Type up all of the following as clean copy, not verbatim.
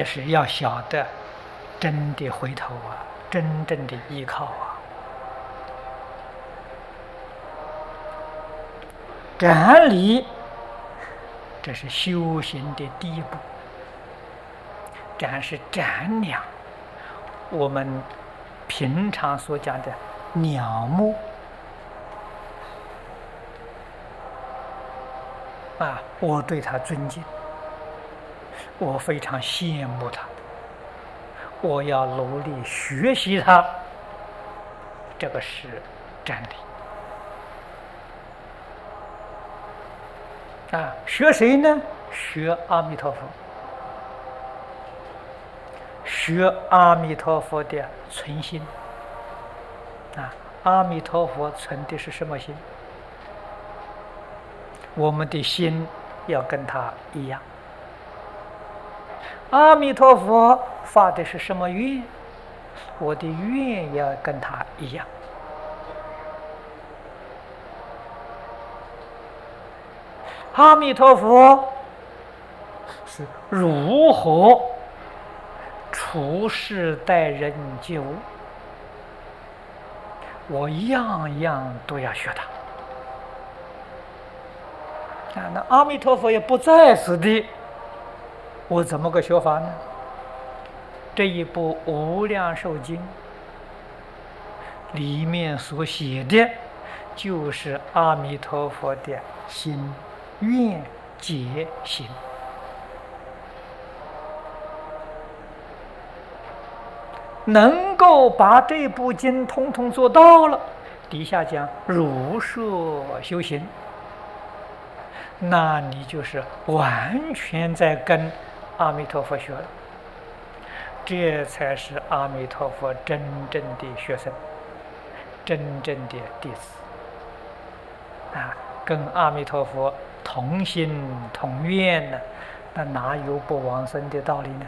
这是要晓得真的回头啊，真正的依靠啊。展理，这是修行的第一步。展是展览，我们平常所讲的鸟目啊，我对他尊敬，我非常羡慕他，我要努力学习他，这个是展理啊。学谁呢？学阿弥陀佛，学阿弥陀佛的存心啊。阿弥陀佛存的是什么心？我们的心要跟他一样。阿弥陀佛发的是什么愿？我的愿要跟他一样。阿弥陀佛是如何处事待人接物，我样样都要学他。那阿弥陀佛也不在此地，我怎么个学法呢？这一部《无量寿经》里面所写的，就是阿弥陀佛的心愿解行。能够把这部经通通做到了，底下讲如是修行，那你就是完全在跟阿弥陀佛学了，这才是阿弥陀佛真正的学生，真正的弟子啊，跟阿弥陀佛同心同愿呢，那哪有不往生的道理呢？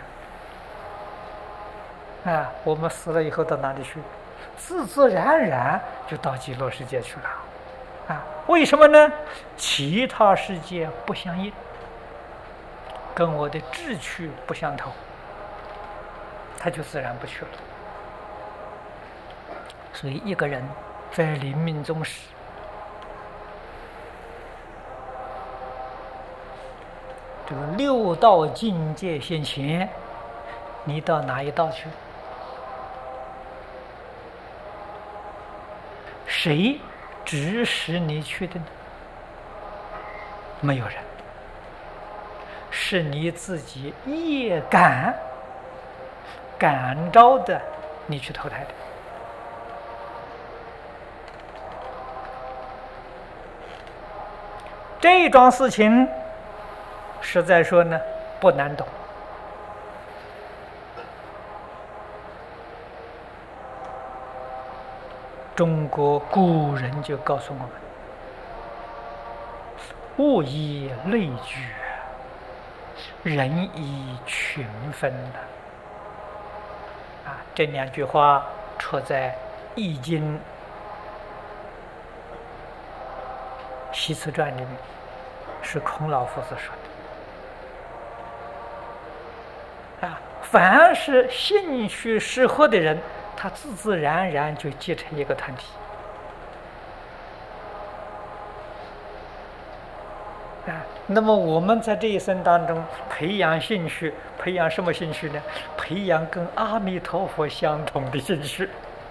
啊，我们死了以后到哪里去？自自然然就到极乐世界去了。啊，为什么呢？其他世界不相应，跟我的志趣不相投，他就自然不去了。所以一个人在临命终时，这个六道境界现前，你到哪一道去？谁指使你去的呢？没有人，是你自己业感召的，你去投胎的。这桩事情实在说呢，不难懂。中国古人就告诉我们，物以类聚，人以群分的。啊，这两句话出在《易经·系辞传》里面，是孔老夫子说的。啊，凡是兴趣适合的人，他自自然然就结成一个团体。啊，那么我们在这一生当中培养兴趣，培养什么兴趣呢？培养跟阿弥陀佛相同的兴趣。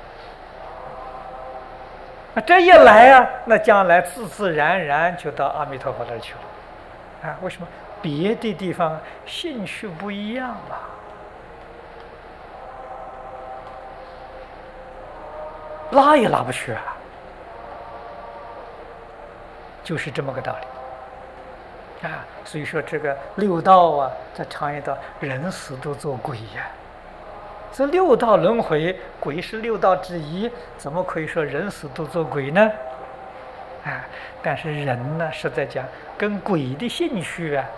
这一来啊，那将来自自然然就到阿弥陀佛那儿去了。啊，为什么？别的地方兴趣不一样嘛。拉也拉不去啊，就是这么个道理啊。所以说这个六道啊，在常言道，人死都做鬼呀。这六道轮回，鬼是六道之一，怎么可以说人死都做鬼呢？啊，但是人呢，实在讲，跟鬼的兴趣啊，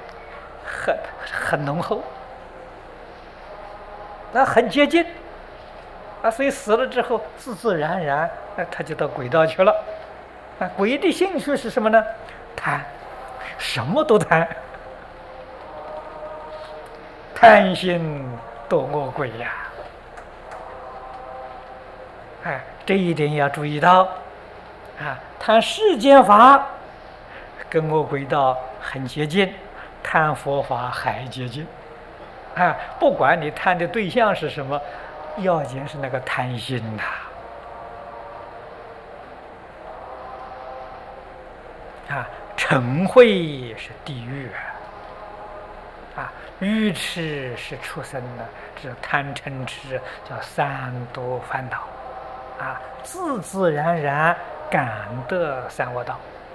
很浓厚，那很接近。啊，所以死了之后，自自然然，他就到鬼道去了。啊，鬼的兴趣是什么呢？贪，什么都贪。 贪心堕恶鬼呀！哎，这一点要注意到啊！贪世间法跟恶鬼道很接近，贪佛法还接近啊！不管你贪的对象是什么，要紧是那个贪心呐！啊，嗔恚是地狱啊，愚痴是畜生呢，这贪嗔痴叫三毒烦恼啊，自自然然感得三恶道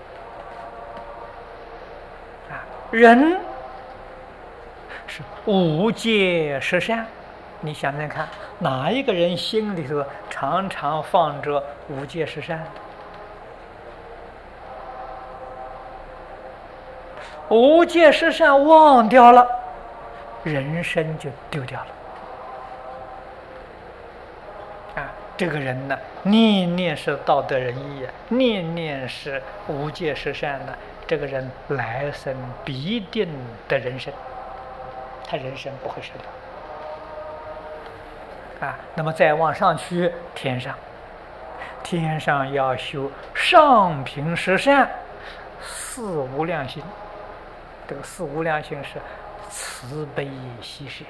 啊，人是无戒十善，你想想看，哪一个人心里头常常放着无戒十善？无戒十善忘掉了，人生就丢掉了。啊，这个人呢，念念是道德仁义，念念是无戒十善呢，这个人来生必定得人生，他人生不会失掉。啊，那么再往上去，天上，天上要修上品十善，四无量心。这个四无量心是慈悲喜舍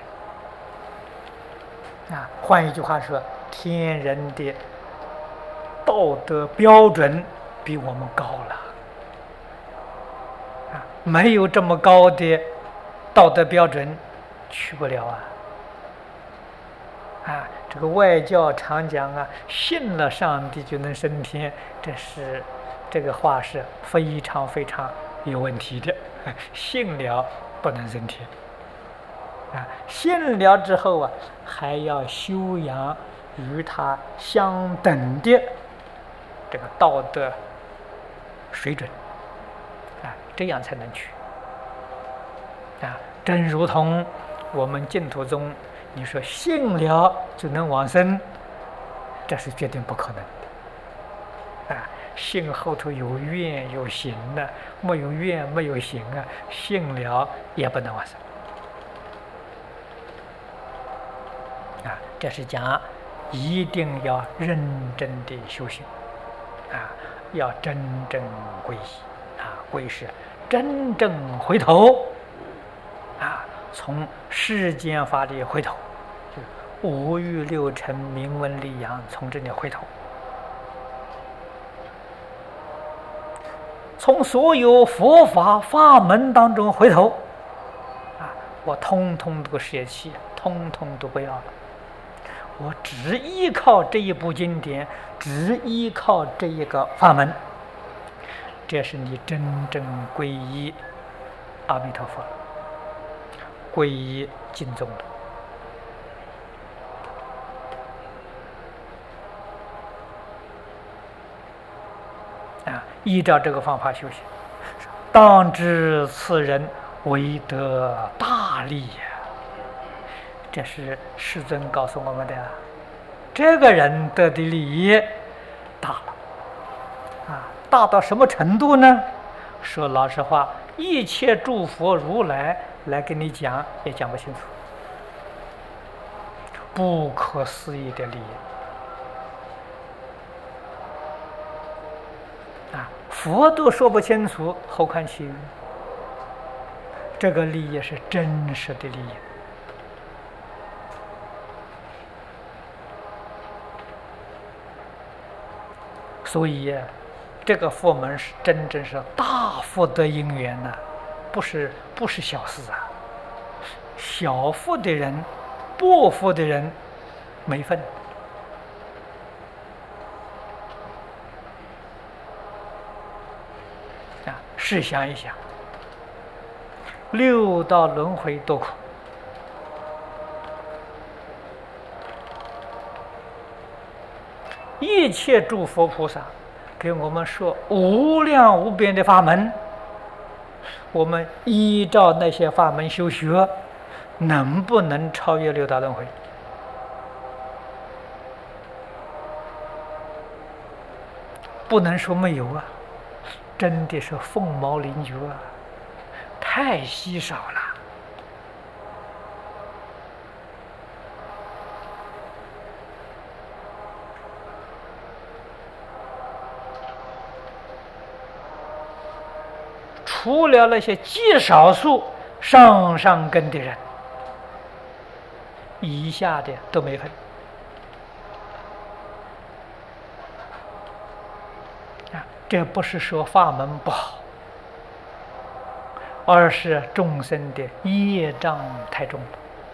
啊，换一句话说，天人的道德标准比我们高了啊，没有这么高的道德标准去不了啊！这个外教常讲啊，信了上帝就能升天，这个话是非常非常有问题的。信了不能升天啊！信了之后啊，还要修养与他相等的这个道德水准啊，这样才能去啊！正如同我们净土宗，你说信了就能往生，这是绝对不可能的啊！信后头有愿有行的，没有愿没有行啊，信了也不能往生啊！这是讲一定要认真的修行啊，要真正皈依啊，皈是真正回头啊，从世间法里回头，就五欲六尘名闻利养，从这里回头。从所有佛法法门当中回头啊，我通通都舍弃，通通都不要了，我只依靠这一部经典，只依靠这一个法门，这是你真正皈依阿弥陀佛，皈依净宗的啊，依照这个方法修行，当知此人为得大利呀！这是世尊告诉我们的，这个人得的利益大了啊，大到什么程度呢？说老实话，一切诸佛如来跟你讲也讲不清楚，不可思议的利益。佛都说不清楚，何况其余？这个利益是真实的利益，所以这个佛门是真正是大福德因缘呐，不是小事啊。小福的人、薄福的人没份。试想一想，六道轮回多苦，一切诸佛菩萨给我们说无量无边的法门，我们依照那些法门修学，能不能超越六道轮回？不能说没有啊，真的是凤毛麟角啊，太稀少了除了那些极少数上根的人，以下的都没分。这不是说法门不好，而是众生的业障太重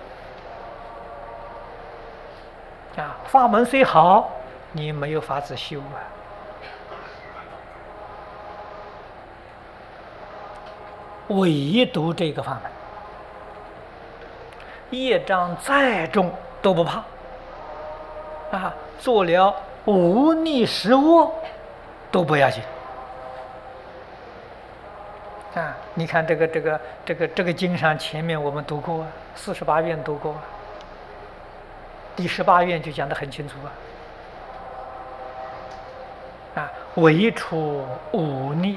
了。法门虽好，你没有法子修啊。唯独这个法门，业障再重都不怕做了无逆十恶都不要紧你看这个经上前面我们读过48愿读过第18愿就讲得很清楚唯除忤逆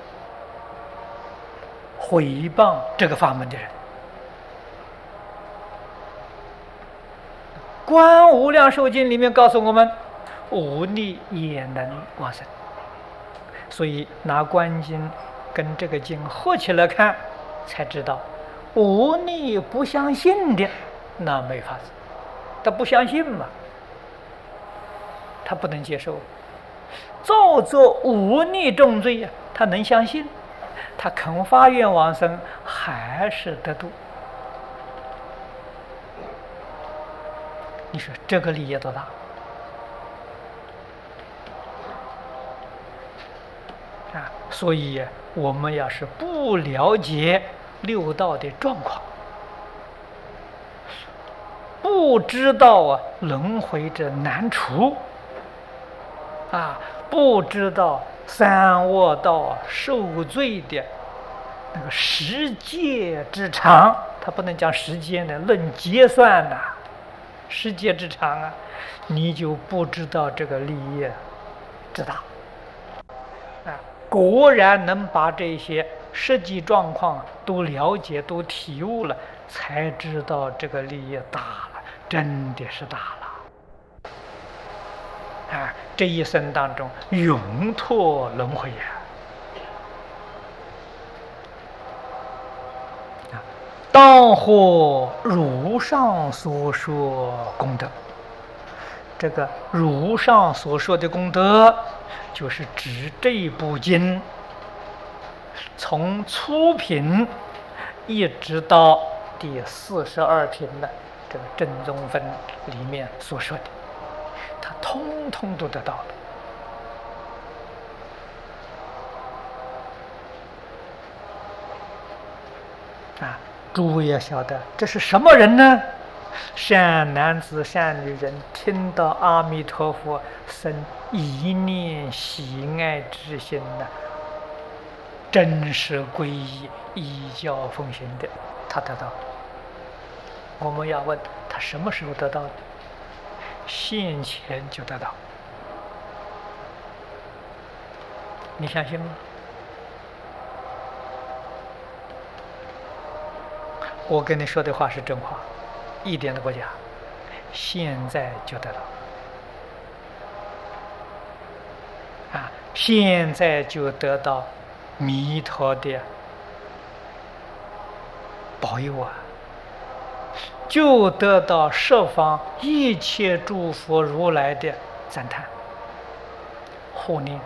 毁谤这个法门的人，观无量寿经里面告诉我们，忤逆也能往生。所以拿观经跟这个经合起来看，才知道忤逆不相信的那没法子，他不相信嘛，他不能接受。造作忤逆重罪他能相信，他肯发愿往生，还是得度。你说这个利益多大所以我们要是不了解六道的状况，不知道轮回的难处不知道三恶道受罪的那个时节之长，他不能讲时间的，论结算时节之长你就不知道这个利益之大果然能把这些实际状况都了解都体悟了，才知道这个利益大了，真的是大了这一生当中永脱轮回当获如上所说功德。这个如上所说的功德，就是指这一部经从初品一直到第42品的这个正宗分里面所说的，他通通都得到了诸位要晓得这是什么人呢？善男子善女人，听到阿弥陀佛生一念喜爱之心真实皈依依教奉行的，他得到。我们要问他什么时候得到的？现前就得到。你相信吗？我跟你说的话是真话，一点都不假，现在就得到现在就得到弥陀的保佑就得到十方一切诸佛如来的赞叹护念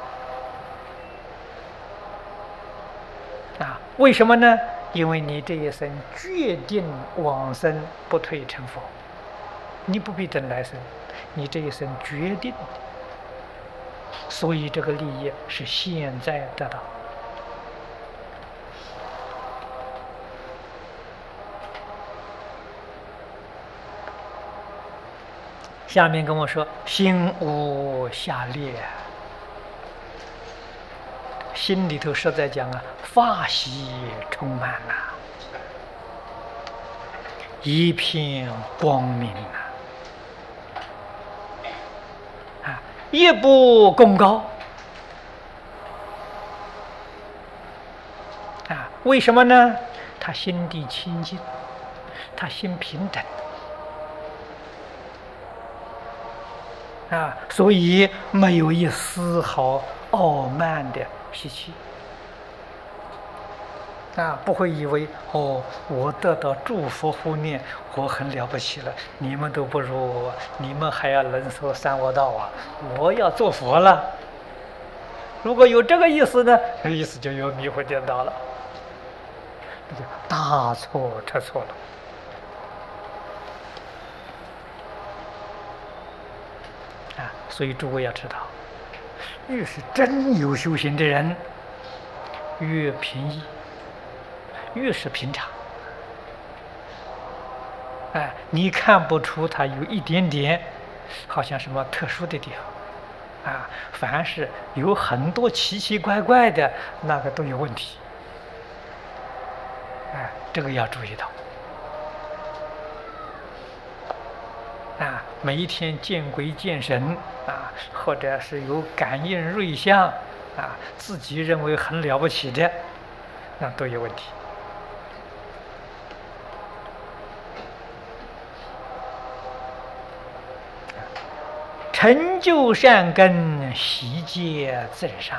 为什么呢？因为你这一生决定往生不退成佛，你不必等来生，你这一生决定的，所以这个利益是现在得到。下面跟我说，心无下劣，心里头实在讲法喜充满一片光明一步功高为什么呢？他心地清净，他心平等所以没有一丝毫傲慢的脾气不会以为我得到祝福护念，我很了不起了，你们都不如我，你们还要人说三恶道啊，我要做佛了。如果有这个意思呢，这意思就有迷惑颠倒了，这就大错特错了。所以诸位要知道，越是真有修行的人，越平易，越是平常。你看不出他有一点点好像什么特殊的地方，凡是有很多奇奇怪怪的，那个都有问题。这个要注意到。每一天见鬼见神或者是有感应瑞相自己认为很了不起的，那都有问题。成就善根，习戒增上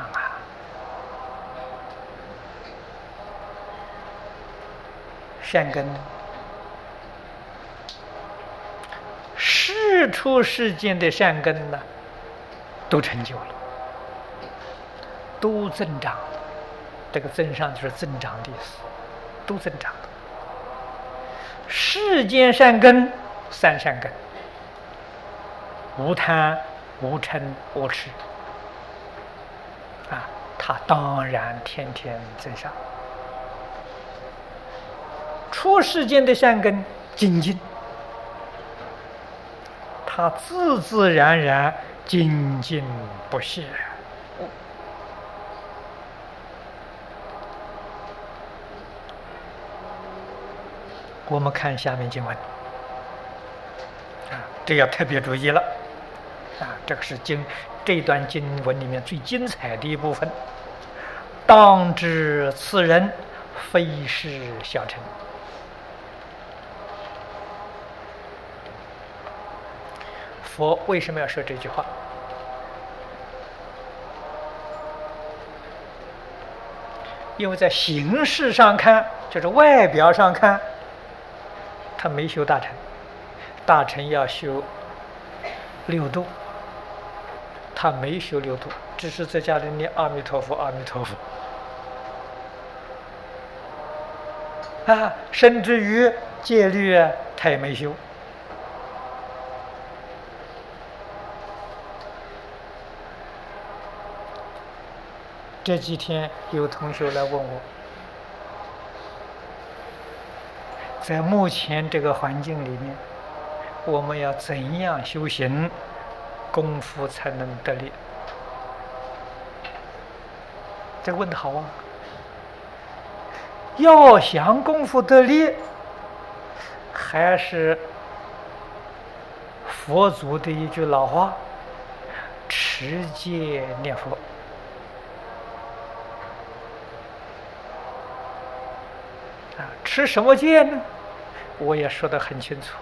善根世出世间的善根呢，都成就了，都增长。这个增上就是增长的意思，都增长。世间善根，三善根：无贪、无嗔、无痴。它当然天天增上。出世间的善根，精进。他自自然然精进不懈。我们看下面经文这要特别注意了这个是这段经文里面最精彩的一部分。当知此人非是小乘。佛为什么要说这句话？因为在形式上看，就是外表上看，他没修大乘。大乘要修六度，他没修六度，只是在家里念阿弥陀佛，阿弥陀佛。甚至于戒律他也没修。这几天有同学来问我，在目前这个环境里面，我们要怎样修行，功夫才能得力？这个问得好啊！要想功夫得力，还是佛祖的一句老话：持戒念佛。持什么戒呢？我也说得很清楚。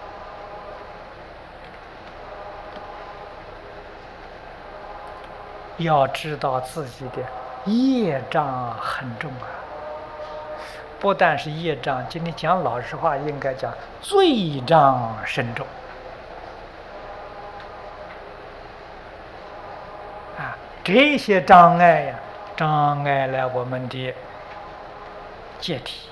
要知道自己的业障很重不但是业障，今天讲老实话，应该讲罪障深重这些障碍障碍了我们的戒体，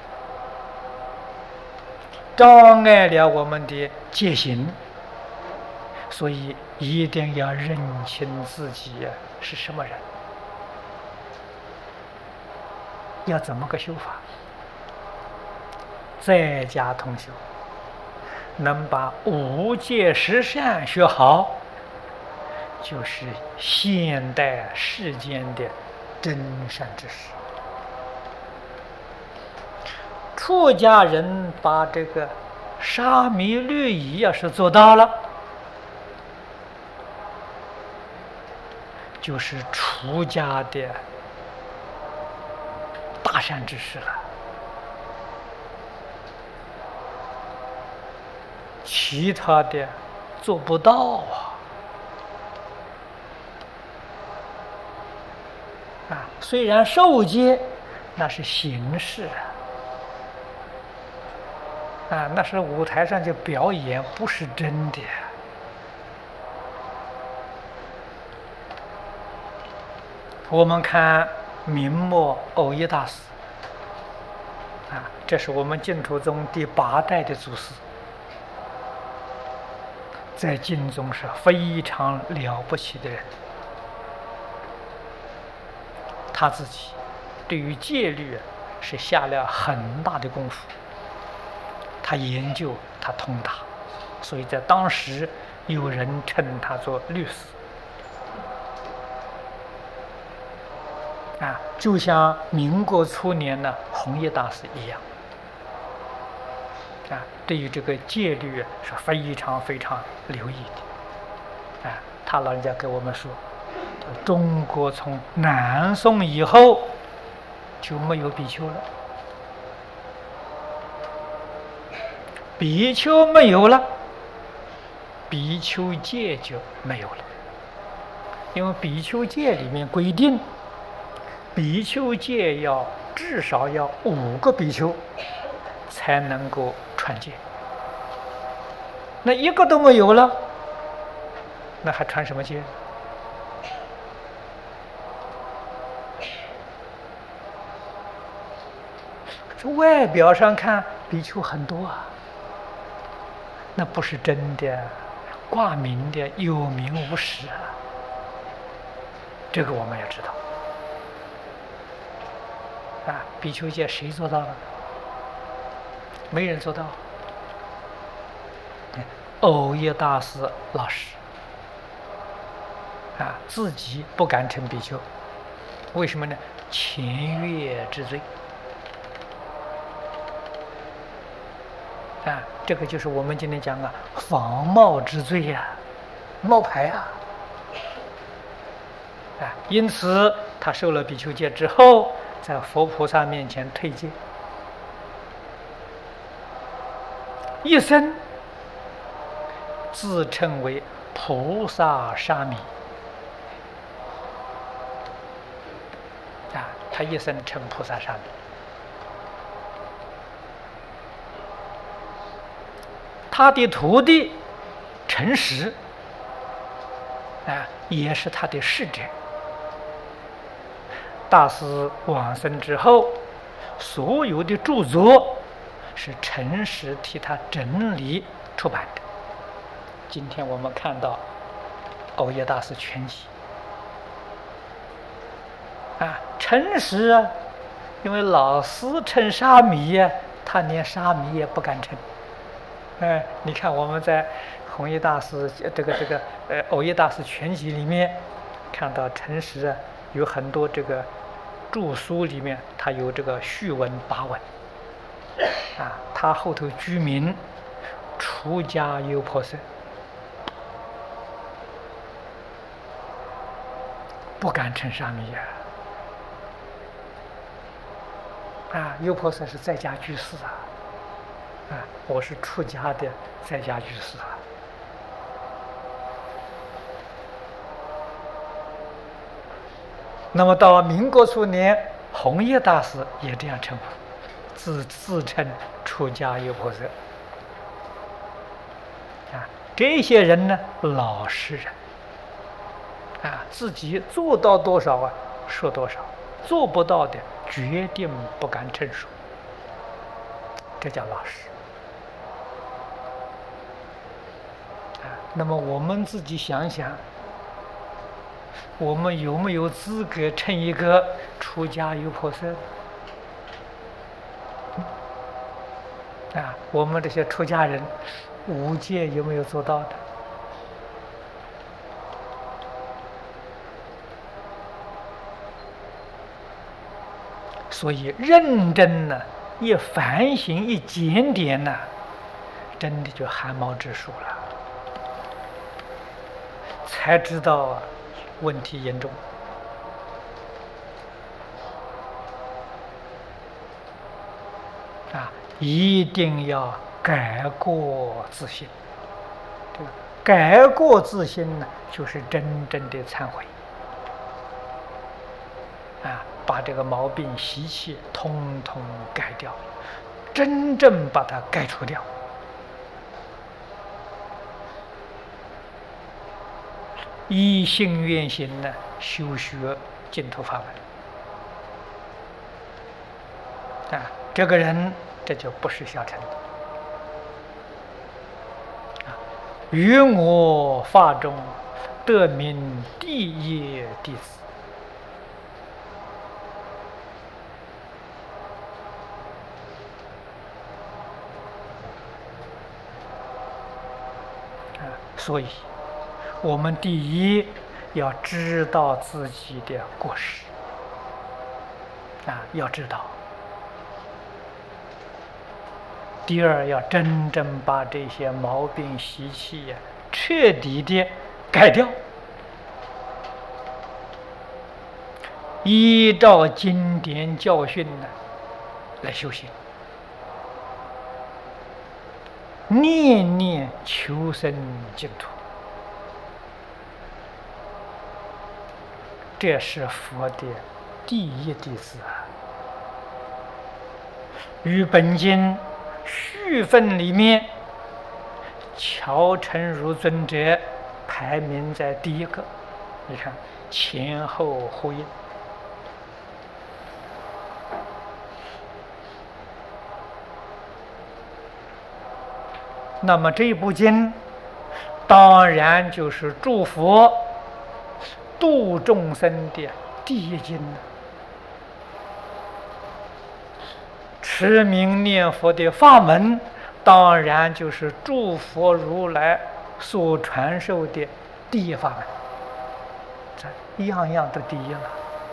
障碍了我们的戒行，所以一定要认清自己是什么人，要怎么个修法。在家同修，能把五戒十善学好，就是现代世间的真善知识。出家人把这个沙弥律仪要是做到了，就是出家的大善知识了。其他的做不到虽然受戒， 那是形式那是舞台上就表演，不是真的。我们看明末藕益大师这是我们净土宗第8代的祖师，在净宗是非常了不起的人。他自己对于戒律是下了很大的功夫，他研究，他通达，所以在当时有人称他做律师就像民国初年的弘一大师一样对于这个戒律是非常非常留意的他老人家给我们说，中国从南宋以后就没有比丘了，比丘没有了，比丘戒就没有了。因为比丘戒里面规定，比丘戒至少要5个比丘才能够传戒，那一个都没有了，那还传什么戒？这外表上看比丘很多那不是真的，挂名的，有名无实这个我们也知道比丘戒谁做到了？没人做到。藕益大师老师自己不敢称比丘，为什么呢？前越之罪这个就是我们今天讲仿冒之罪冒牌因此他受了比丘戒之后，在佛菩萨面前退戒，一生自称为菩萨沙弥他一生称菩萨沙弥。他的徒弟陈实也是他的侍者。大师往生之后，所有的著作是陈实替他整理出版的。今天我们看到藕益大师全集陈实因为老师称沙弥他连沙弥也不敢称。你看我们在弘一大师藕益大师全集里面看到陈实有很多这个著书里面，他有这个序文跋文他后头居名出家优婆塞，不敢称沙弥优婆塞是在家居士我是出家的在家居士那么到民国初年，弘一大师也这样称呼，自称出家优婆塞这些人呢，老实人自己做到多少说多少，做不到的决定不敢称数，这叫老实那么我们自己想想，我们有没有资格称一个出家优婆塞我们这些出家人5戒有没有做到的？所以认真一反省一检点真的就汗毛直竖了，才知道问题严重一定要改过自新。这个改过自新就是真正的忏悔把这个毛病习气通通改掉，真正把它改除掉。依信愿行呢，修学净土法门啊，这个人这就不是小乘的啊。于我法中得名第一弟子啊，所以我们第一要知道自己的过失啊，要知道。第二，要真正把这些毛病习气彻底的改掉，依照经典教训呢来修行，念念求生净土。这是佛的第一弟子啊。于本经序分里面，乔成如尊者排名在第一个，你看前后呼应。那么这部经当然就是诸佛度众生的第一经了。持名念佛的法门，当然就是诸佛如来所传授的第一法门，这样样都第一了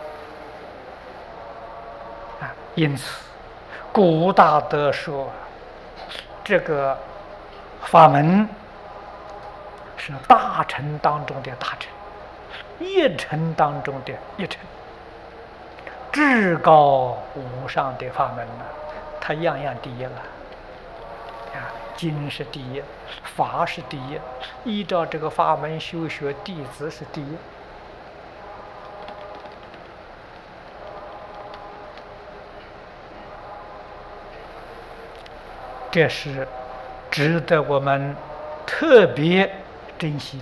啊！因此，古大德说，这个法门是大乘当中的大乘，一乘当中的一乘，至高无上的法门呢。它样样第一了啊！经是第一，法是第一，依照这个法门修学，弟子是第一。这是值得我们特别珍惜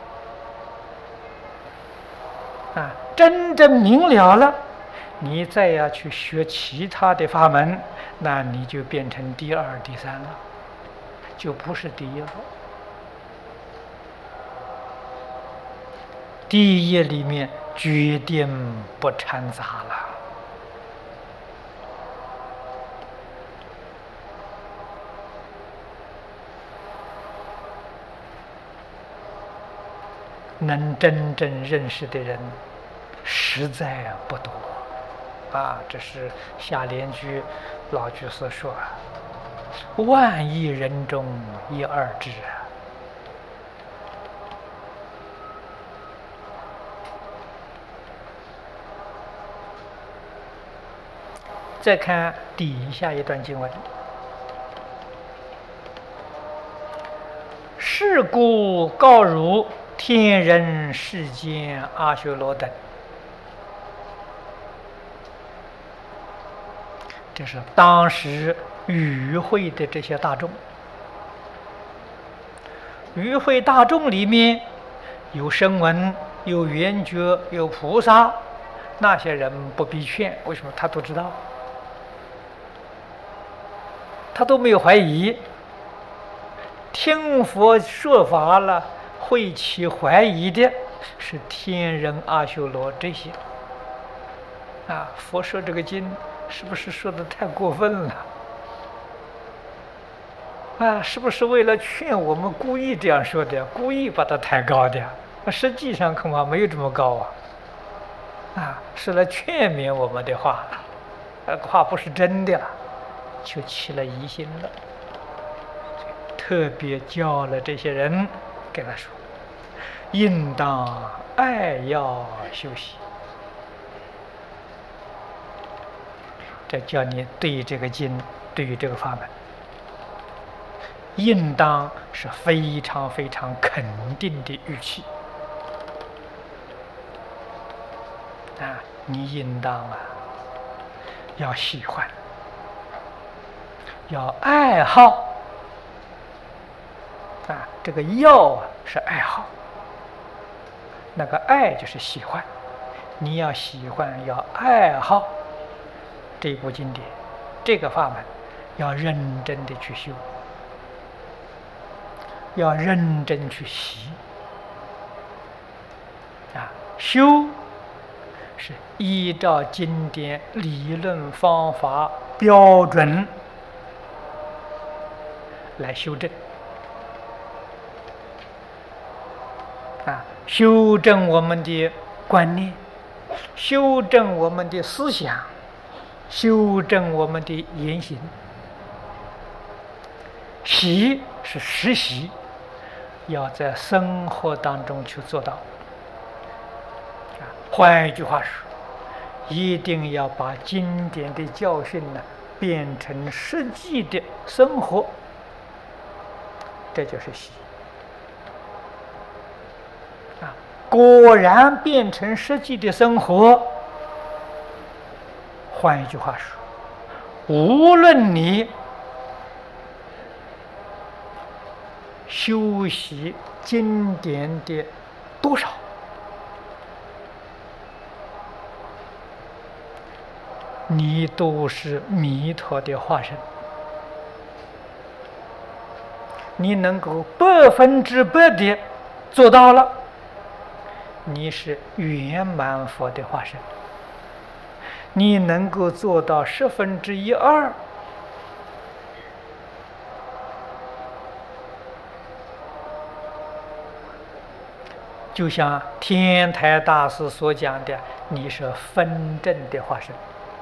的啊！真正明了了，你再要去学其他的法门，那你就变成第二、第三了，就不是第一了。第一里面决定不掺杂了。能真正认识的人实在不多啊！这是下联句老居士说：“万亿人中一二之。”再看底下一段经文：“是故告汝天人世间阿修罗等。”这是当时与会的这些大众，与会大众里面有声闻，有缘觉，有菩萨，那些人不必劝，为什么？他都知道，他都没有怀疑。听佛说法了，会起怀疑的是天人阿修罗这些啊！佛说这个经是不是说的太过分了啊？是不是为了劝我们故意这样说的，故意把它抬高的？实际上恐怕没有这么高啊！是来劝勉我们的话，话不是真的了，就起了疑心了。特别教了这些人，给他说，应当爱要修习。这叫你对这个经，对于这个法门，应当是非常非常肯定的语气啊！你应当要喜欢，要爱好。这个要是爱好，那个爱就是喜欢。你要喜欢，要爱好这部经典，这个法门，要认真的去修，要认真去习。修是依照经典理论方法标准来修正。修正我们的观念，修正我们的思想，修正我们的言行。习是实习，要在生活当中去做到。换一句话说，一定要把经典的教训变成实际的生活，这就是习。果然变成实际的生活。换一句话说，无论你修习经典的多少，你都是弥陀的化身。你能够100%的做到了，你是圆满佛的化身。你能够做到1/1002，就像天台大师所讲的，你是分正的化身。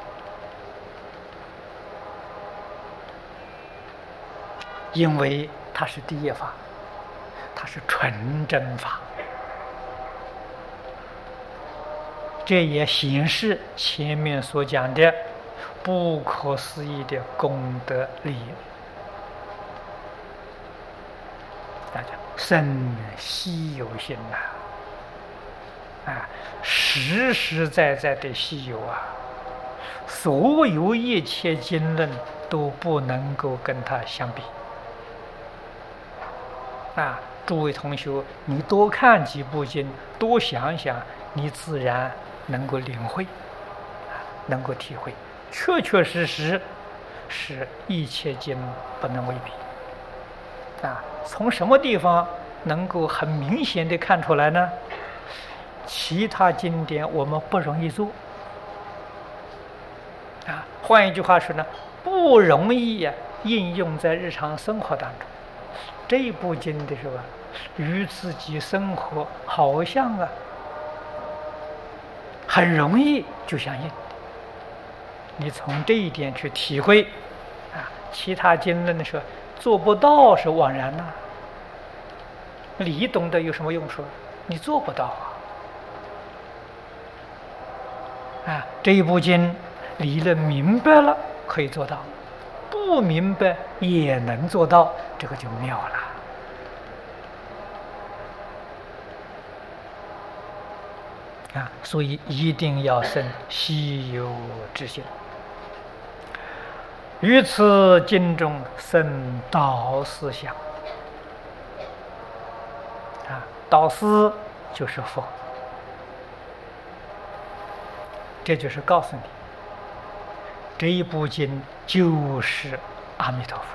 因为它是第一法，它是纯真法。这也显示前面所讲的不可思议的功德利益。大家甚稀有性实实在在的稀有啊！所有一切经论都不能够跟它相比。诸位同学，你多看几部经，多想想，你自然能够领会，能够体会，确确实实是一切经不能为比。从什么地方能够很明显的看出来呢？其他经典我们不容易做，换一句话说呢，不容易应用在日常生活当中。这部经的是吧，与自己生活好像很容易就相应。你从这一点去体会其他经论的时候做不到是枉然理懂得有什么用处？你做不到这一部经理论明白了可以做到，不明白也能做到，这个就妙了。所以一定要生稀有之心。于此经中生导师相。导师就是佛，这就是告诉你，这一部经就是阿弥陀佛。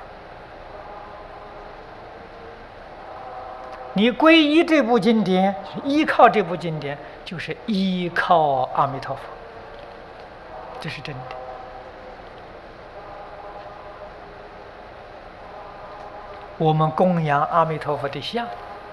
你皈依这部经典，依靠这部经典，就是依靠阿弥陀佛，这是真的。我们供养阿弥陀佛的像，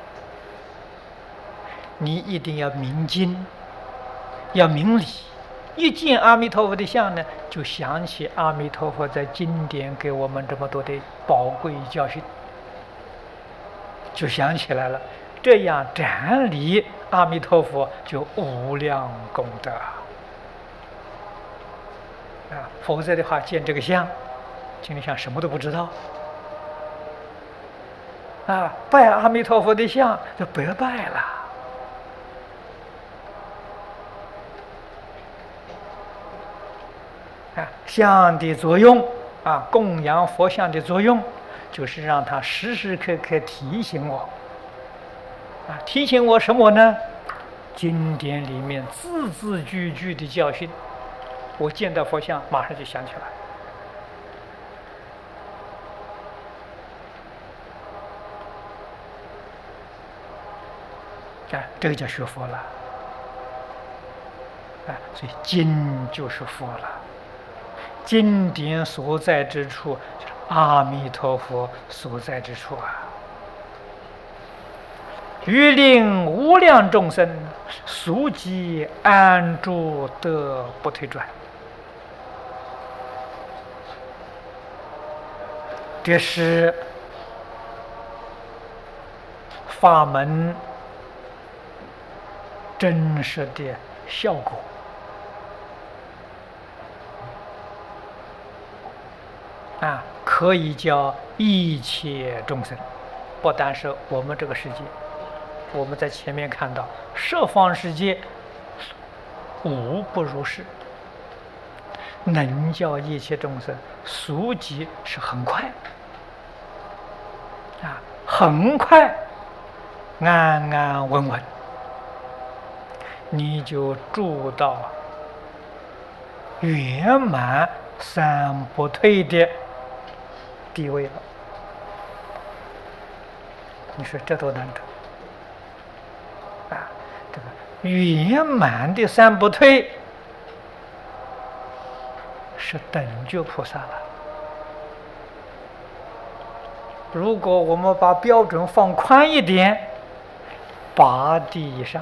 你一定要明经，要明理。一见阿弥陀佛的像呢，就想起阿弥陀佛在经典给我们这么多的宝贵教训，就想起来了。这样瞻礼阿弥陀佛，就无量功德否则的话，见这个像，见这个像什么都不知道拜阿弥陀佛的像就白拜了。 像的作用供养佛像的作用，就是让他时时刻刻提醒我提醒我什么呢？经典里面字字句句的教训，我见到佛像马上就想起来。这个叫学佛了所以经就是佛了，经典所在之处就是阿弥陀佛所在之处欲令无量众生速即安住得不退转，这是法门真实的效果可以叫一切众生，不单是我们这个世界。我们在前面看到十方世界无不如是，能叫一切众生速即是很快很快安安稳稳，你就住到圆满三不退的地位了。你说这多难得这个圆满的三不退是等觉菩萨了。如果我们把标准放宽一点，8地以上，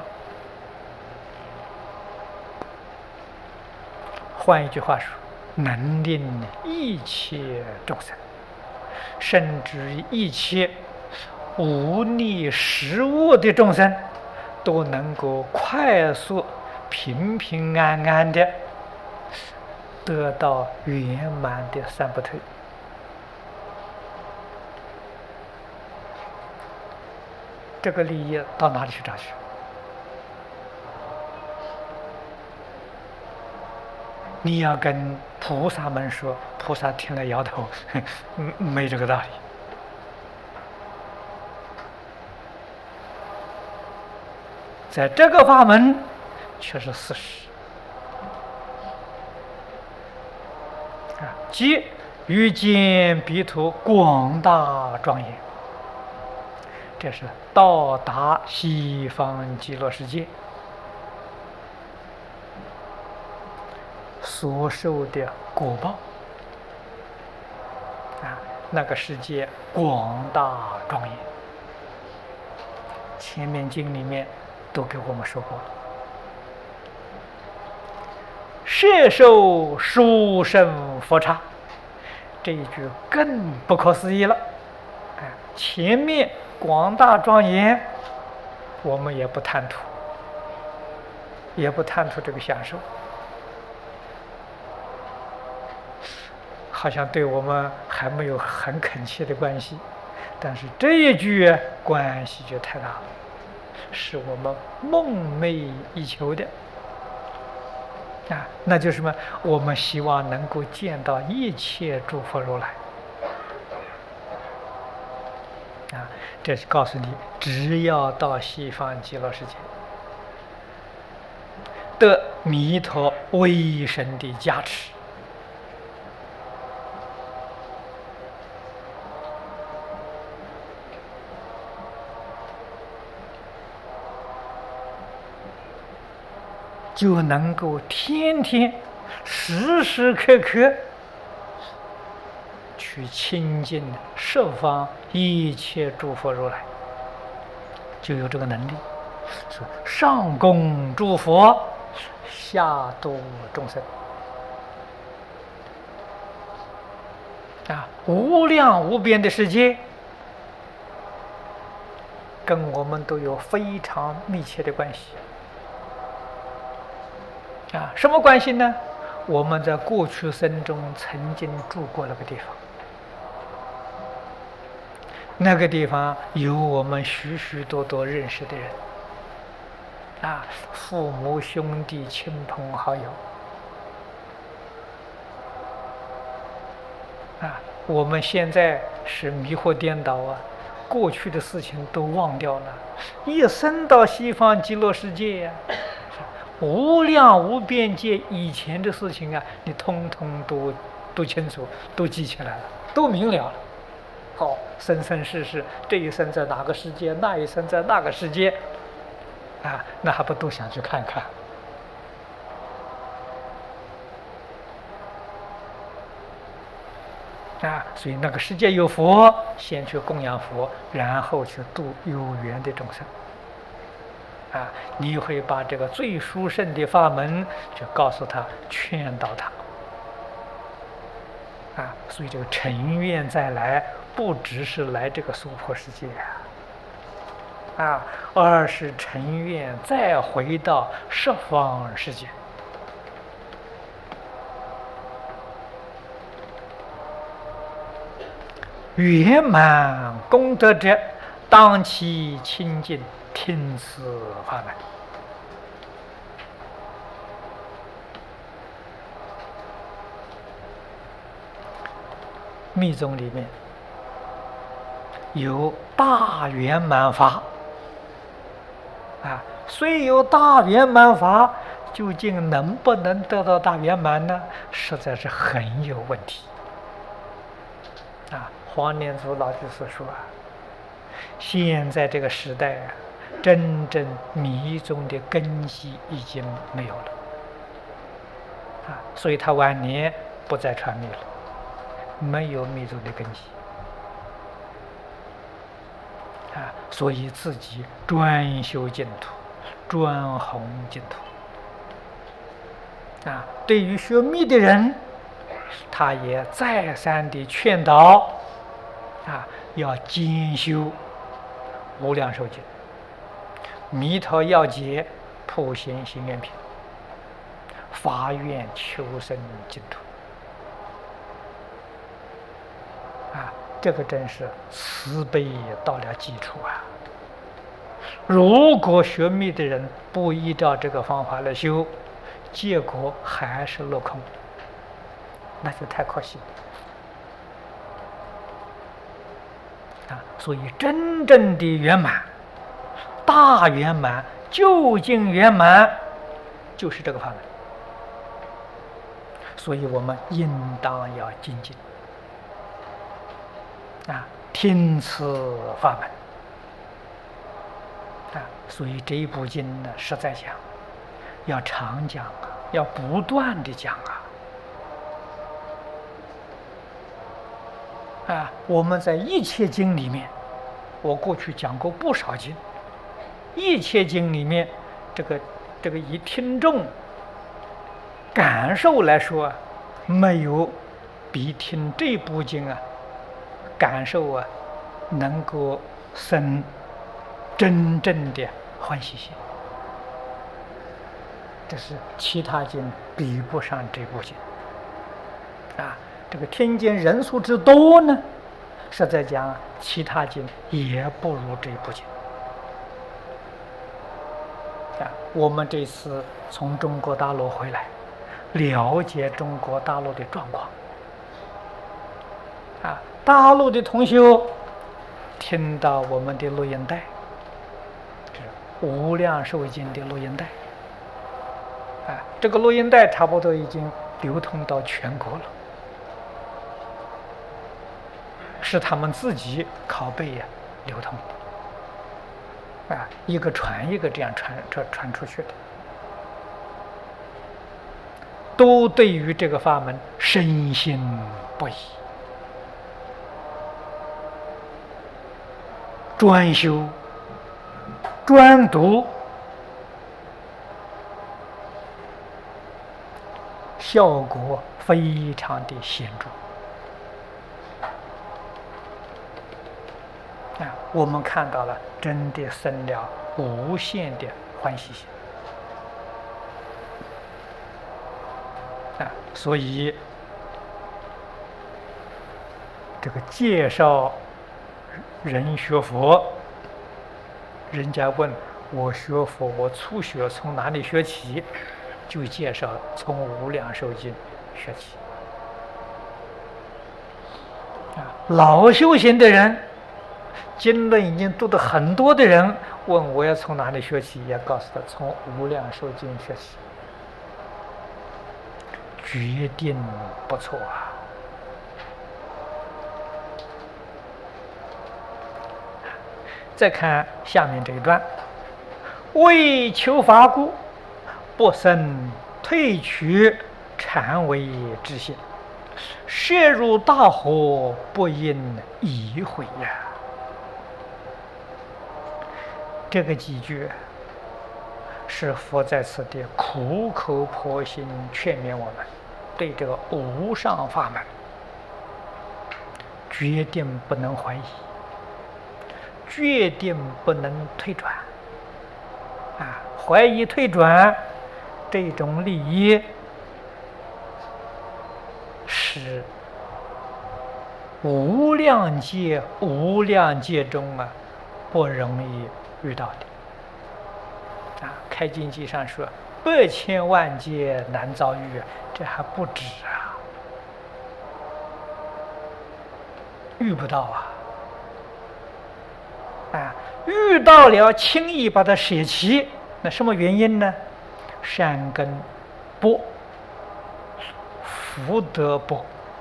换一句话说，能令一切众生，甚至一切无力失恶的众生，都能够快速平平安安的得到圆满的三不退。这个利益到哪里去找去？你要跟菩萨们说，菩萨听了摇头，没这个道理。在这个法门却是事实即欲见彼土广大庄严，这是到达西方极乐世界所受的果报那个世界广大庄严，前面经里面都给我们说过了。摄受殊胜佛刹，这一句更不可思议了。前面广大庄严我们也不贪图，这个享受，好像对我们还没有很恳切的关系，但是这一句关系就太大了，是我们梦寐以求的那就是什么？我们希望能够见到一切诸佛如来这是告诉你，只要到西方极乐世界，得弥陀威神的加持，就能够天天时时刻刻去亲近十方一切诸佛如来，就有这个能力，说上供诸佛，下度众生无量无边的世界跟我们都有非常密切的关系什么关系呢？我们在过去生中曾经住过那个地方，那个地方有我们许许多多认识的人父母兄弟亲朋好友啊，我们现在是迷惑颠倒啊，过去的事情都忘掉了，一生到西方极乐世界呀、无量无边界以前的事情啊，你通通都清楚，都记起来了，都明了了。好，生生世世，这一生在哪个世界，那一生在那个世界，啊，那还不都想去看看？啊，所以那个世界有佛，先去供养佛，然后去度有缘的众生。啊，你会把这个最殊胜的法门，就告诉他，劝导他。啊，所以这个成愿再来，不只是来这个娑婆世界啊，而是成愿再回到十方世界。圆满功德者，当其清净听此法门。密宗里面有大圆满法啊，虽有大圆满法，究竟能不能得到大圆满呢？实在是很有问题啊。黄念祖老居士说啊，现在这个时代啊，真正密宗的根基已经没有了啊，所以他晚年不再传密了，没有密宗的根基啊，所以自己专修净土，专弘净土啊。对于学密的人，他也再三的劝导啊，要兼修无量寿经、弥陀要解、普贤行愿品、发愿求生净土啊，这个真是慈悲到了基础啊！如果学密的人不依照这个方法来修，结果还是落空，那就太可惜了。所以真正的圆满、大圆满、究竟圆满，就是这个法门。所以我们应当要精进啊，听此法门啊。所以这一部经呢，实在讲，要常讲啊，要不断的讲啊。我们在一切经里面，我过去讲过不少经，一切经里面，这个以听众感受来说啊，没有比听这部经啊，感受啊，能够生真正的欢喜心。这是其他经比不上这部经啊。这个听经人数之多呢，实在讲，其他经也不如这部经啊。我们这次从中国大陆回来，了解中国大陆的状况啊，大陆的同修听到我们的录音带，这无量寿经的录音带啊，这个录音带差不多已经流通到全国了。是他们自己拷贝呀流通啊，一个传一个这样传出去的，都对于这个法门深信不疑，专修专读，效果非常的显著。我们看到了，真的生了无限的欢喜心啊！所以这个介绍人学佛，人家问我学佛，我初学从哪里学起？就介绍从无量寿经学起老修行的人，经论已经读的很多的人，问我要从哪里学起，也告诉他从《无量寿经》学起，决定不错啊。再看下面这一段，为求法故，不生退去禅为之心，涉入大河，不应已悔呀。这个几句是佛在此地苦口婆心劝勉我们，对这个无上法门决定不能怀疑，决定不能退转啊！怀疑退转这种利益是无量劫中啊不容易遇到的啊！开经记上说百千万劫难遭遇，这还不止啊，遇不到啊！遇到了轻易把它舍弃，那什么原因呢？善根薄，福德薄，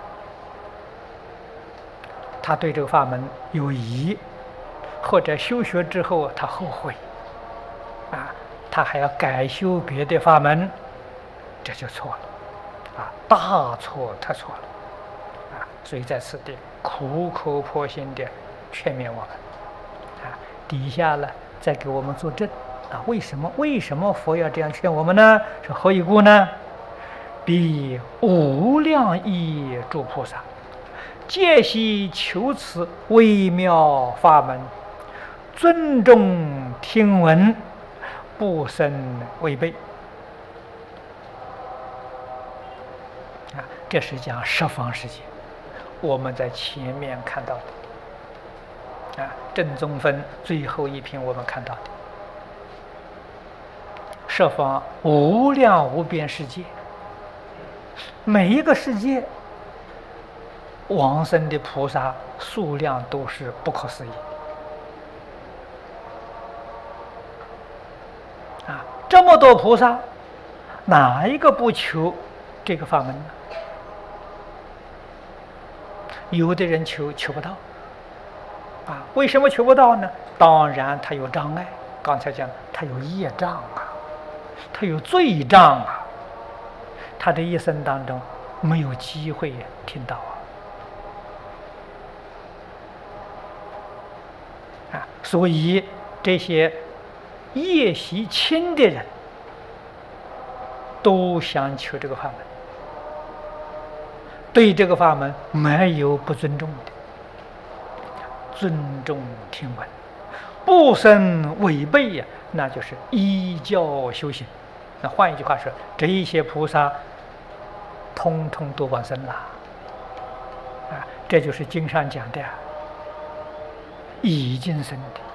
他对这个法门有疑，或者修学之后他后悔他还要改修别的法门，这就错了大错特错了所以在此地苦口婆心的劝勉我们底下呢再给我们作证为什么佛要这样劝我们呢？是何以故呢？彼无量亿诸菩萨皆悉求此微妙法门，尊重听闻，不生违背这是讲十方世界，我们在前面看到的正宗分最后一篇我们看到的十方无量无边世界，每一个世界往生的菩萨数量都是不可思议这么多菩萨，哪一个不求这个法门呢？有的人求不到为什么求不到呢？当然他有障碍，刚才讲他有业障他有罪障他的一生当中没有机会听到所以这些业习轻的人都想求这个法门，对这个法门没有不尊重的，尊重听闻，不生违背那就是依教修行。那换一句话说，这一些菩萨通通都往生了这就是经上讲的已经生的，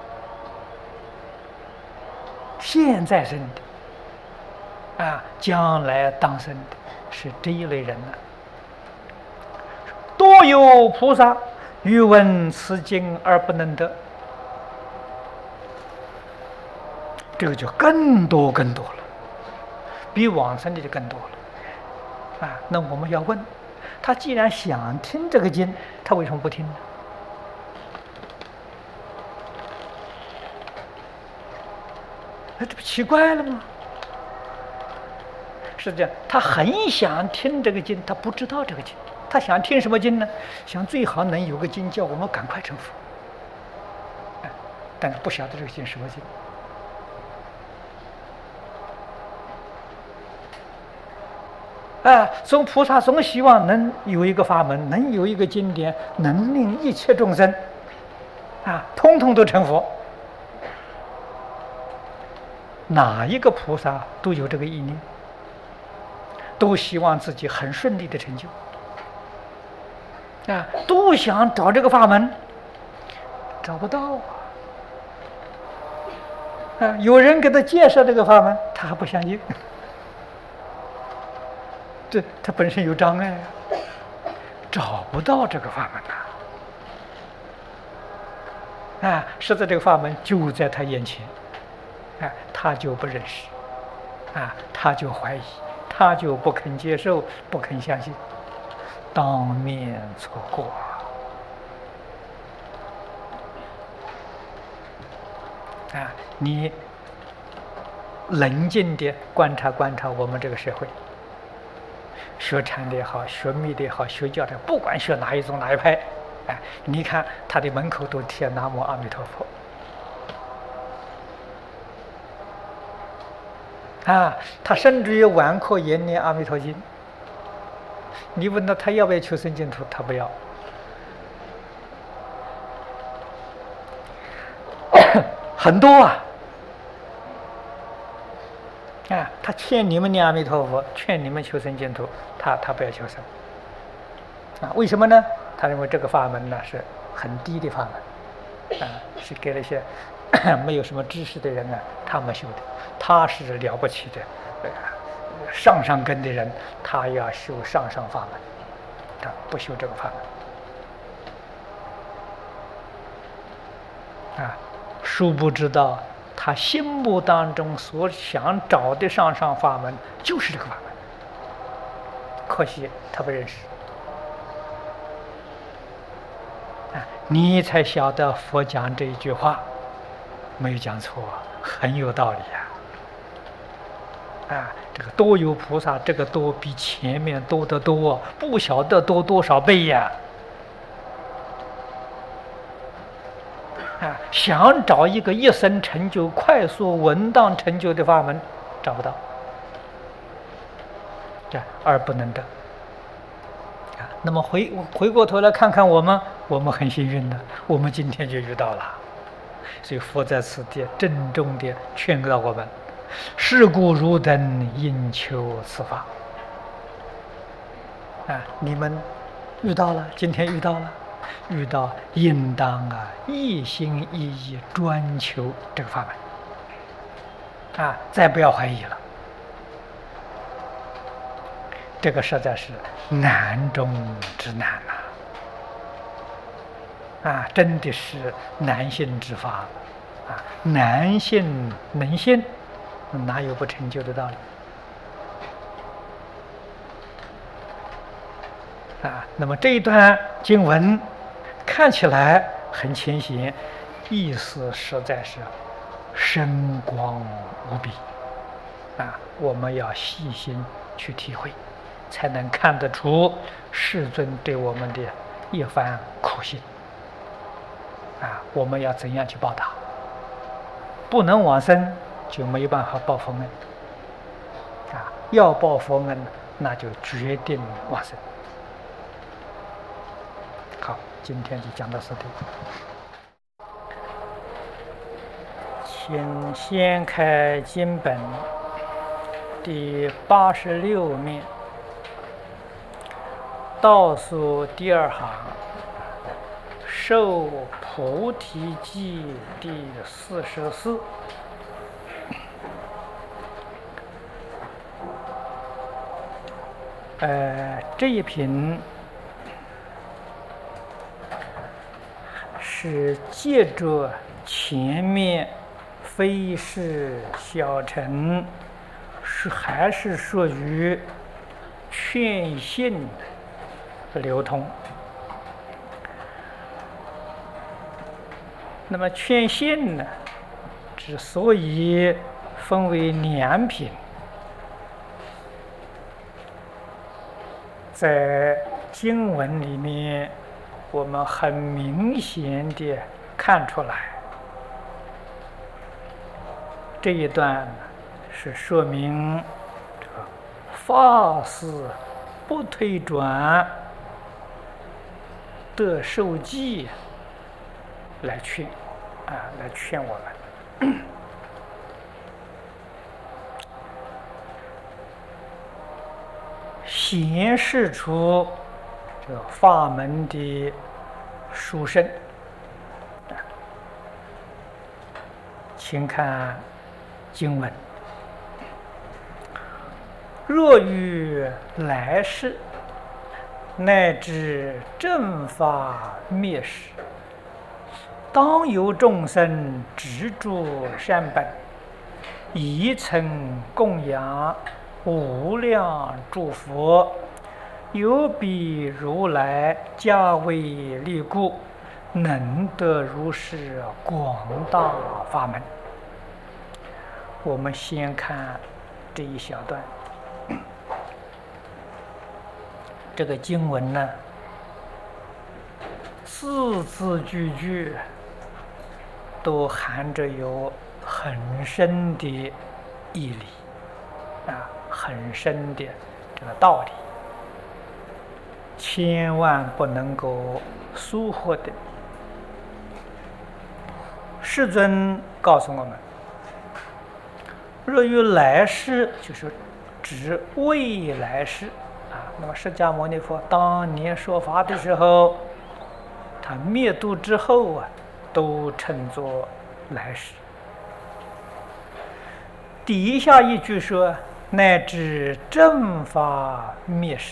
现在生的将来当生的，是这一类人了。多有菩萨欲闻此经而不能得，这个就更多了，比往生的就更多了那我们要问他，既然想听这个经，他为什么不听呢？这不奇怪了吗？是这样，他很想听这个经，他不知道这个经，他想听什么经呢？想最好能有个经叫我们赶快成佛但是不晓得这个经什么经从菩萨总希望能有一个法门，能有一个经典，能令一切众生通通都成佛。哪一个菩萨都有这个意念，都希望自己很顺利的成就都想找这个法门，找不到有人给他介绍这个法门，他还不相信这他本身有障碍找不到这个法门啊，实在这个法门就在他眼前，啊，他就不认识，啊，他就怀疑，他就不肯接受，不肯相信，当面错过。啊，你冷静地观察观察我们这个社会，学禅的也好，学密的也好，学教的，不管学哪一种哪一派，哎，你看他的门口都贴南无阿弥陀佛，啊，他甚至于晚课也念阿弥陀经。你问他要不要求生净土，他不要。很多啊，啊，他劝你们念阿弥陀佛，劝你们求生净土，他不要求生。啊，为什么呢？他认为这个法门呢是很低的法门，啊，是给了一些没有什么知识的人啊，他们修的。他是了不起的，上根的人，他要修上法门，他不修这个法门。啊，殊不知道他心目当中所想找的上法门就是这个法门，可惜他不认识。啊，你才晓得佛讲这一句话没有讲错，很有道理呀。啊，这个多有菩萨，这个多比前面多得多，不晓得多多少倍呀！啊，想找一个一生成就、快速稳当成就的法门，找不到，而不能得。啊，那么回过头来看看我们很幸运的，我们今天就遇到了，所以佛在此地郑重地劝告我们。是故汝等应求此法。啊，你们遇到了，今天遇到，应当啊一心一意专求这个法门。啊，再不要怀疑了。这个实在是难中之难呐！啊，真的是难信之法。啊，难信能信。哪有不成就的道理？啊，那么这一段经文看起来很浅显，意思实在是深广无比。啊，我们要细心去体会，才能看得出世尊对我们的一番苦心。啊，我们要怎样去报答？不能往生，就没办法报佛恩。啊，要报佛恩，那就决定往生。好，今天就讲到这里。请掀开经本第86面，倒数第二行，受菩提记第44。这一品是借着前面非是小乘，还是属于劝信流通。那么劝信呢，之所以分为两品，在经文里面我们很明显地看出来，这一段是说明这个法事不退转的受记来劝我们。显示出这个法门的殊胜。请看经文：若于来世，乃至正法灭时， 当有众生执着善本，宜曾供养无量诸佛，有比如来加为力故，能得如是广大法门。我们先看这一小段，这个经文呢，字字句句都含着有很深的义理啊，很深的这个道理，千万不能够疏忽的。世尊告诉我们，若于来世，就是指未来世啊。那么释迦牟尼佛当年说法的时候，他灭度之后啊，都称作来世。底下一句说，乃至正法灭时。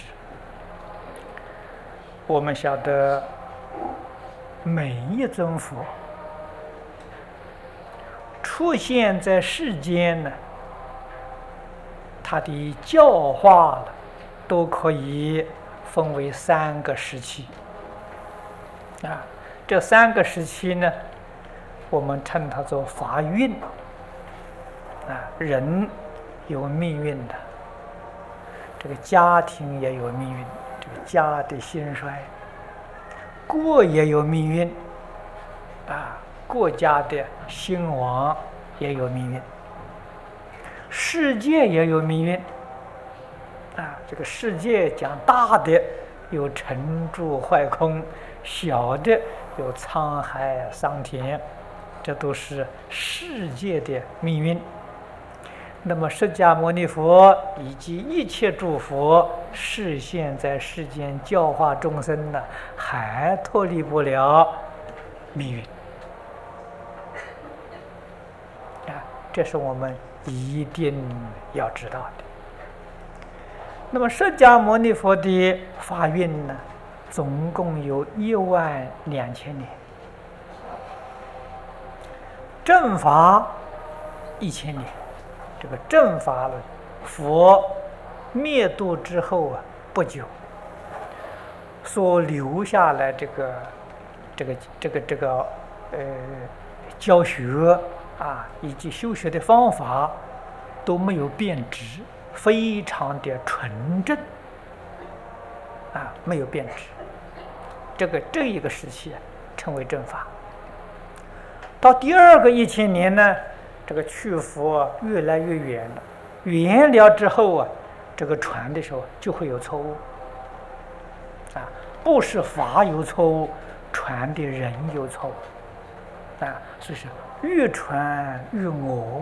我们晓得，每一尊佛出现在世间呢，他的教化了，都可以分为3个时期啊。这3个时期呢，我们称它做法运啊。人有命运的，这个家庭也有命运，这个家的兴衰，国也有命运啊，国家的兴亡也有命运，世界也有命运啊。这个世界讲大的有沉住坏空，小的有沧海桑田，这都是世界的命运。那么释迦牟尼佛以及一切诸佛示现在世间教化众生呢，还脱离不了命运啊，这是我们一定要知道的。那么释迦牟尼佛的法运呢，总共有12000年，正法1000年。这个正法佛灭度之后啊，不久所留下来这个教学啊，以及修学的方法都没有变质，非常的纯正啊，没有变质。这一个时期啊，称为正法。到第2个1000年呢，这个去佛越来越远了，远了之后啊，这个传的时候就会有错误啊，不是法有错误，传的人有错误啊，所以说越传越讹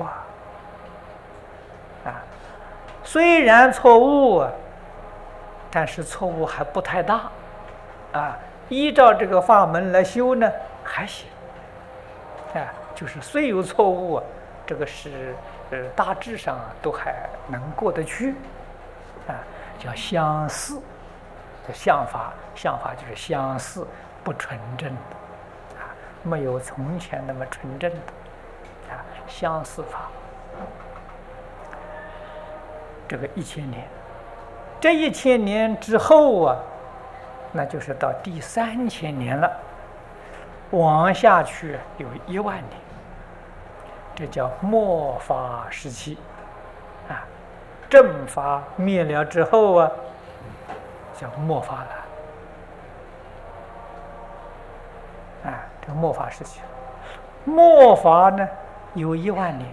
啊。虽然错误啊，但是错误还不太大啊，依照这个法门来修呢，还行啊，就是虽有错误啊，这个是大致上都还能过得去啊，叫相似。相法就是相似，不纯正的啊，没有从前那么纯正的啊，相似法。这个1000年，这1000年之后啊，那就是到第3000年了，往下去有10000年。这叫末法时期啊，正法灭了之后啊，叫末法了啊。这个末法时期，末法呢有10000年。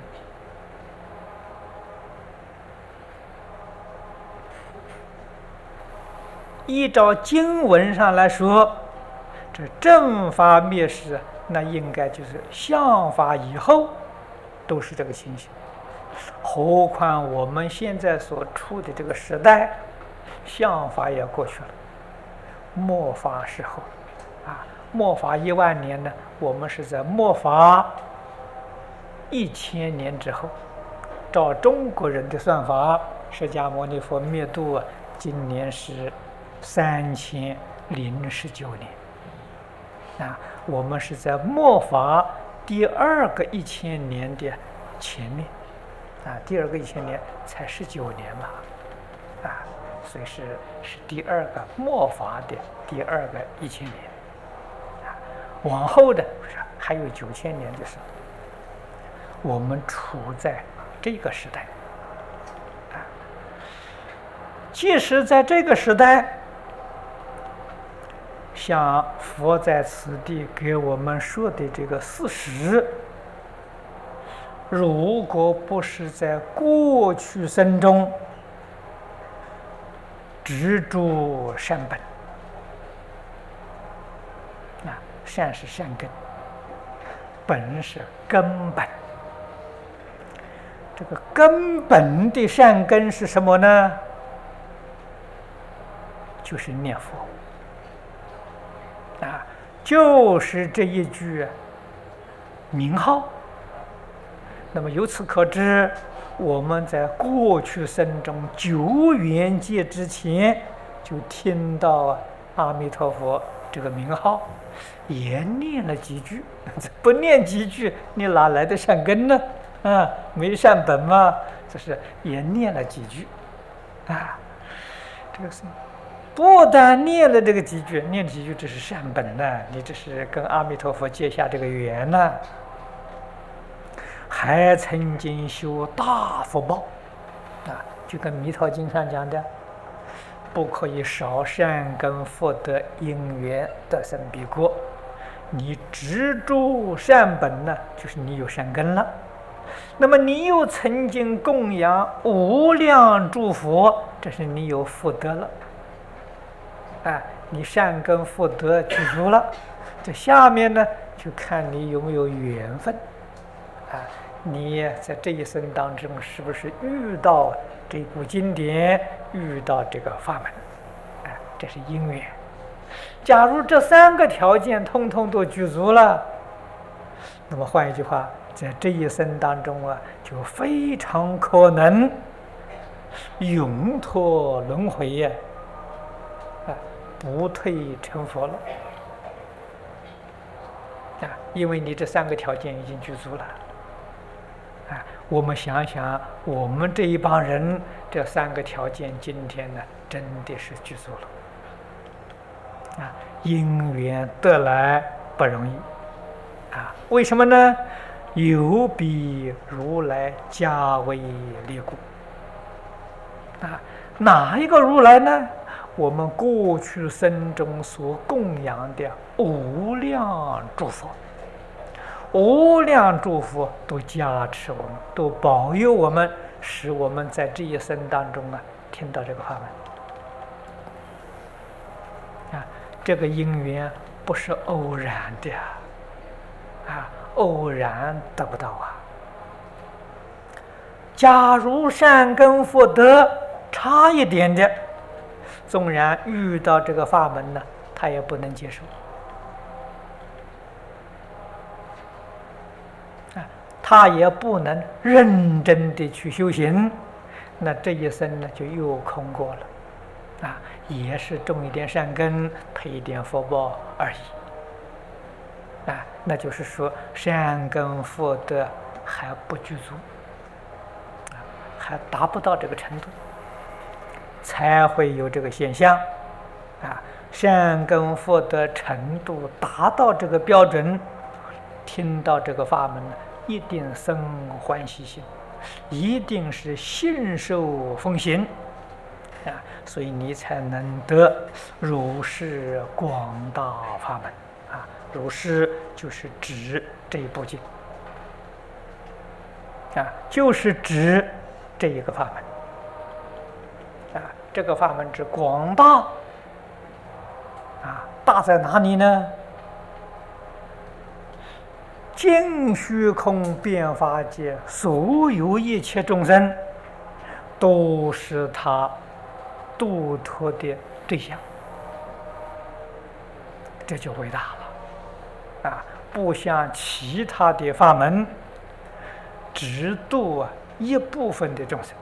依照经文上来说，这正法灭时，那应该就是相法以后都是这个情形。何况我们现在所处的这个时代，相法也过去了，末法时候啊，末法10000年呢，我们是在末法1000年之后。照中国人的算法，释迦牟尼佛灭度啊，今年是3019年啊， 我们是在末法第二个1000年的前面，第二个1000年才19年嘛，所以是第二个末法的第二个1000年，往后的还有9000年的时候，我们处在这个时代，即使在这个时代，像佛在此地给我们说的这个事实，如果不是在过去生中执着善本，善是善根，本是根本。这个根本的善根是什么呢？就是念佛，就是这一句名号。那么由此可知，我们在过去生中久远界之前就听到阿弥陀佛这个名号，也念了几句，不念几句，你哪来的善根呢？没善本嘛，这是也念了几句，这个是不但念了这个几句，念几句这是善本呢，你这是跟阿弥陀佛结下这个缘呢，还曾经修大福报，就跟《弥陀经》上讲的，不可以少善根福德因缘得生彼国。你执着善本呢，就是你有善根了。那么你又曾经供养无量诸佛，这是你有福德了。你善根福德具足了，这下面呢就看你有没有缘分，你在这一生当中是不是遇到这部经典，遇到这个法门，这是因缘。假如这3个条件通通都具足了，那么换一句话，在这一生当中就非常可能永脱轮回不退成佛了，因为你这3个条件已经具足了。我们想想，我们这一帮人这3个条件今天呢，真的是具足了，因缘得来不容易，为什么呢？有比如来加为列故，哪一个如来呢？我们过去生中所供养的无量诸佛，无量诸佛都加持我们，都保佑我们，使我们在这一生当中听到这个法门。这个因缘不是偶然的偶然得不到假如善根福德差一点的，纵然遇到这个法门呢，他也不能接受，他也不能认真的去修行，那这一生呢就又空过了，也是种一点善根，配一点福报而已，那就是说善根福德还不具足，还达不到这个程度，才会有这个现象，善根福德程度达到这个标准，听到这个法门一定生欢喜心，一定是信受奉行，所以你才能得如是广大法门，如是就是指这一部经，就是指这一个法门，这个法门之广大，大在哪里呢？尽虚空遍法界所有一切众生，都是他度脱的对象，这就伟大了，不像其他的法门，只度一部分的众生，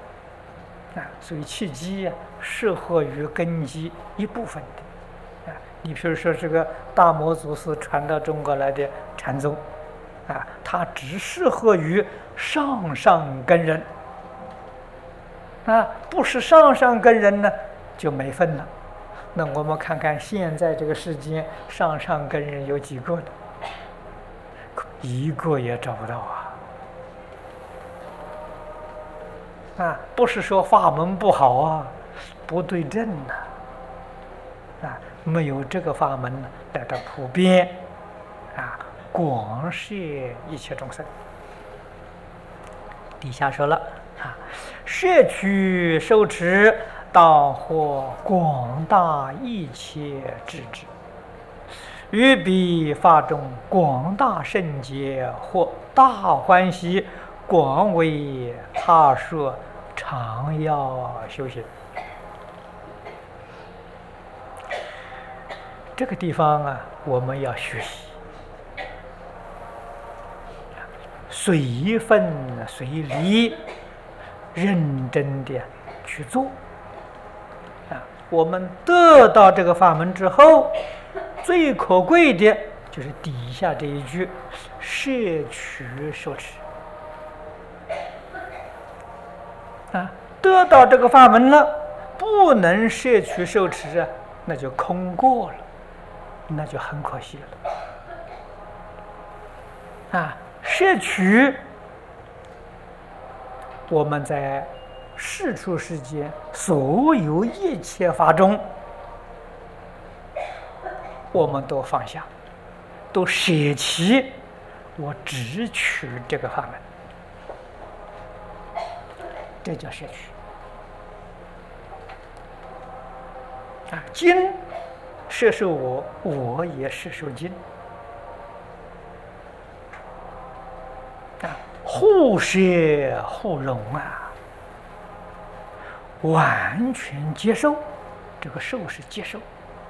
所以契机适合于根基一部分的， 你比如说这个大摩祖师传到中国来的禅宗，啊，它只适合于上上根人，啊，不是上上根人呢就没分了。那我们看看现在这个世间上上根人有几个呢？一个也找不到啊！啊，不是说法门不好啊，不对症呐，啊，没有这个法门来到普遍，啊，广摄一切众生。底下说了啊，摄取受持，道获广大一切智智。于彼法中广大圣解，或大欢喜，广为他说常要修行。这个地方啊，我们要学习，随分随理，认真的去做。啊，我们得到这个法门之后，最可贵的就是底下这一句摄取受持。啊，得到这个法门了，不能摄取受持啊，那就空过了，那就很可惜了。啊，摄取我们在世出世间所有一切法中，我们都放下，都舍弃，我只取这个法门，这叫摄取。啊，经摄受我，我也摄受经。啊，互摄互融啊，完全接受，这个受是接受。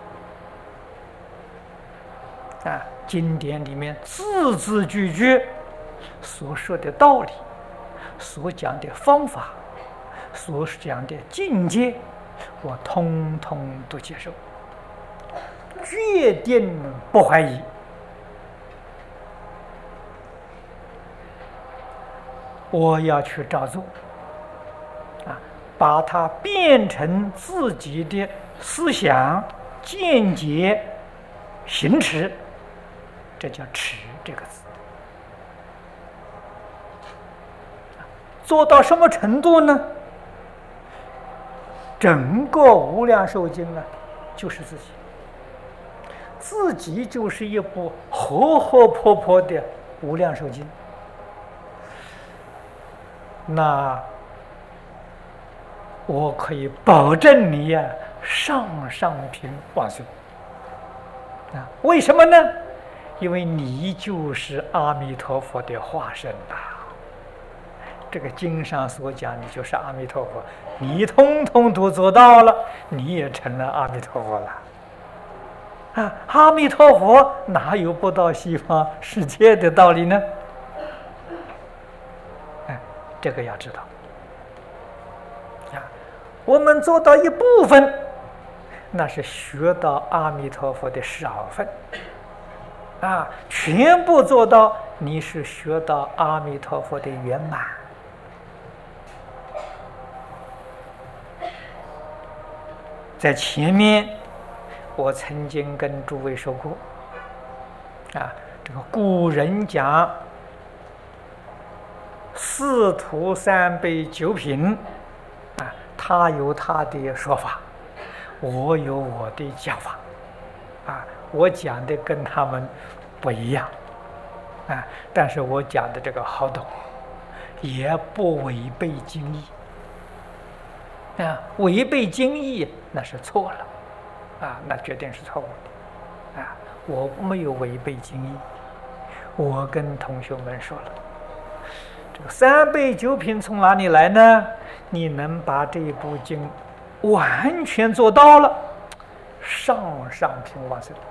啊，经典里面字字句句所说的道理，所讲的方法，所讲的境界，我通通都接受，决定不怀疑。我要去照做，啊，把它变成自己的思想、见解、行持，这叫持这个字。做到什么程度呢？整个无量寿经呢，就是自己，自己就是一部活活泼泼的无量寿经。那我可以保证你呀，上上品往生啊！为什么呢？因为你就是阿弥陀佛的化身呐。这个经上所讲，你就是阿弥陀佛，你通通都做到了，你也成了阿弥陀佛了。啊，阿弥陀佛哪有不到西方世界的道理呢？这个要知道啊，我们做到一部分，那是学到阿弥陀佛的少分啊，全部做到，你是学到阿弥陀佛的圆满。在前面我曾经跟诸位说过啊，这个古人讲四徒三辈九品啊，他有他的说法，我有我的讲法啊，我讲的跟他们不一样啊，但是我讲的这个好懂，也不违背经义啊，违背经义那是错了啊，那决定是错误的啊，我没有违背经义，我跟同学们说了。三辈九品从哪里来呢？你能把这一部经完全做到了，上上品往生，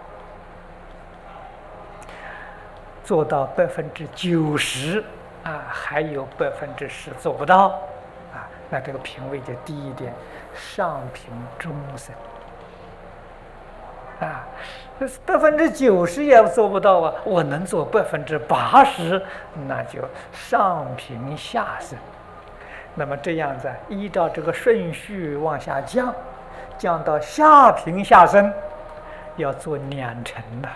做到90%啊，还有10%做不到啊，那这个品位就低一点，上品中生啊，90%也做不到啊，我能做80%，那就上品下生。那么这样子依照这个顺序往下降，降到下品下生，要做2成的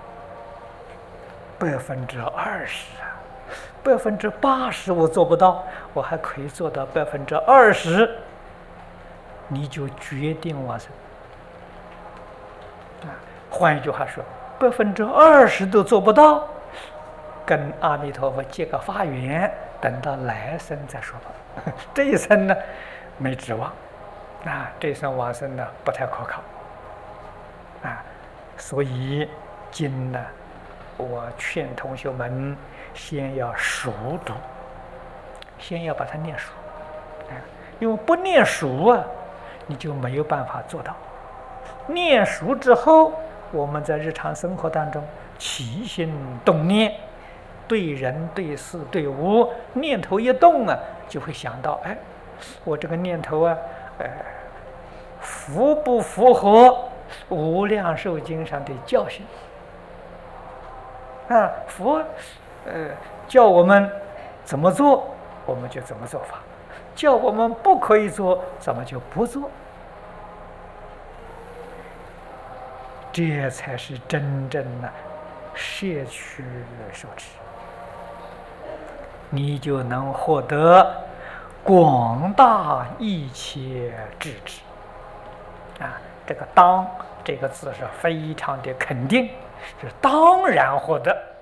20%啊，80%我做不到，我还可以做到20%，你就决定往生。换一句话说，20%都做不到，跟阿弥陀佛结个发愿，等到来生再说吧。这一生呢，没指望，这一生往生呢不太可靠，所以经呢，我劝同学们先要熟读，先要把它念熟，因为不念熟啊，你就没有办法做到。念熟之后，我们在日常生活当中起心动念，对人对事对物，念头一动啊，就会想到，我这个念头啊，符不符合无量寿经上的教训？佛叫我们怎么做，我们就怎么做法；叫我们不可以做，咱们就不做。这才是真正的摄取受持，你就能获得广大一切智智。这个当这个字是非常的肯定，是当然获得。